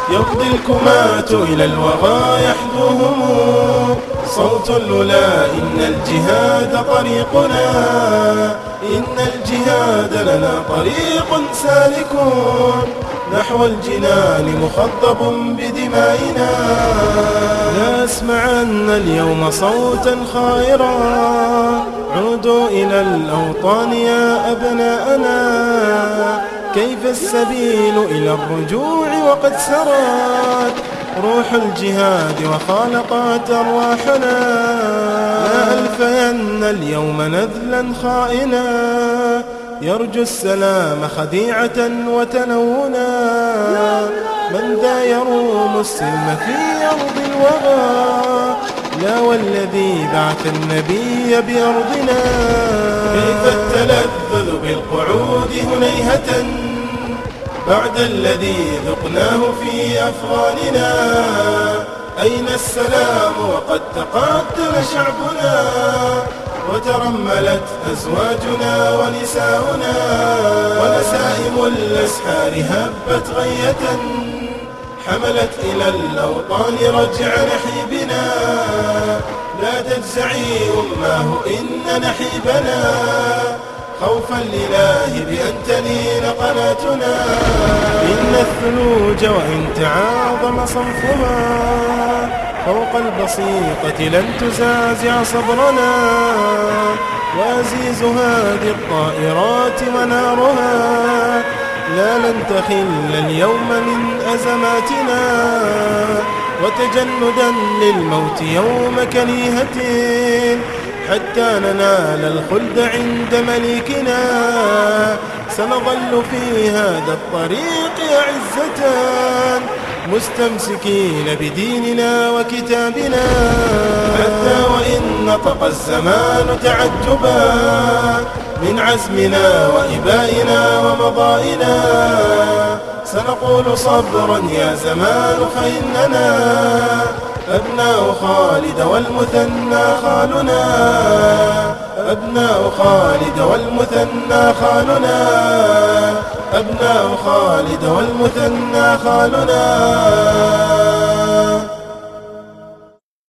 يقضي الكماة إلى الوغى يحدوهم صوت اللولا إن الجهاد طريقنا، إن الجهاد لنا طريق سالك نحو الجنان مخضب بدمائنا. لا أسمعن اليوم صوتا خائرا، عودوا إلى الأوطان يا أبناءنا، كيف السبيل إلى الرجوع وقد سرت روح الجهاد وخالقت أرواحنا. لا ألفين اليوم نذلا خائنا، يرجو السلام خديعة وتلونا، من ذا يروم السلم في أرض الوغى، لا والذي بعث النبي بأرضنا. كيف التلذذ بالقعود هنيهة بعد الذي ذقناه في أفغاننا، أين السلام وقد تقاتل شعبنا، وترملت أزواجنا ونساؤنا، ونسائم الأسحار هبت غية حملت إلى الأوطان رجع نحيبنا. لا تجزعي أماه إن نحيبنا، خوفا لله بأن تلين قناتنا. إن الثلوج وإن تعاظم صنفها فوق البسيطة لن تزازع صبرنا، وأزيز هذه الطائرات ونارها لا لن تخل اليوم من أزماتنا. وتجندا للموت يوم كنيهة حتى ننال الخلد عند مليكنا، سنظل في هذا الطريق أعزة مستمسكين بديننا وكتابنا، حتى وإن نطق الزمان تعجبا من عزمنا وإبائنا ومضائنا، سنقول صبرا يا زمان فإننا أبناء خالد والمثنى خالنا، أبناء خالد والمثنى خالنا، أبناء خالد والمثنى خالنا.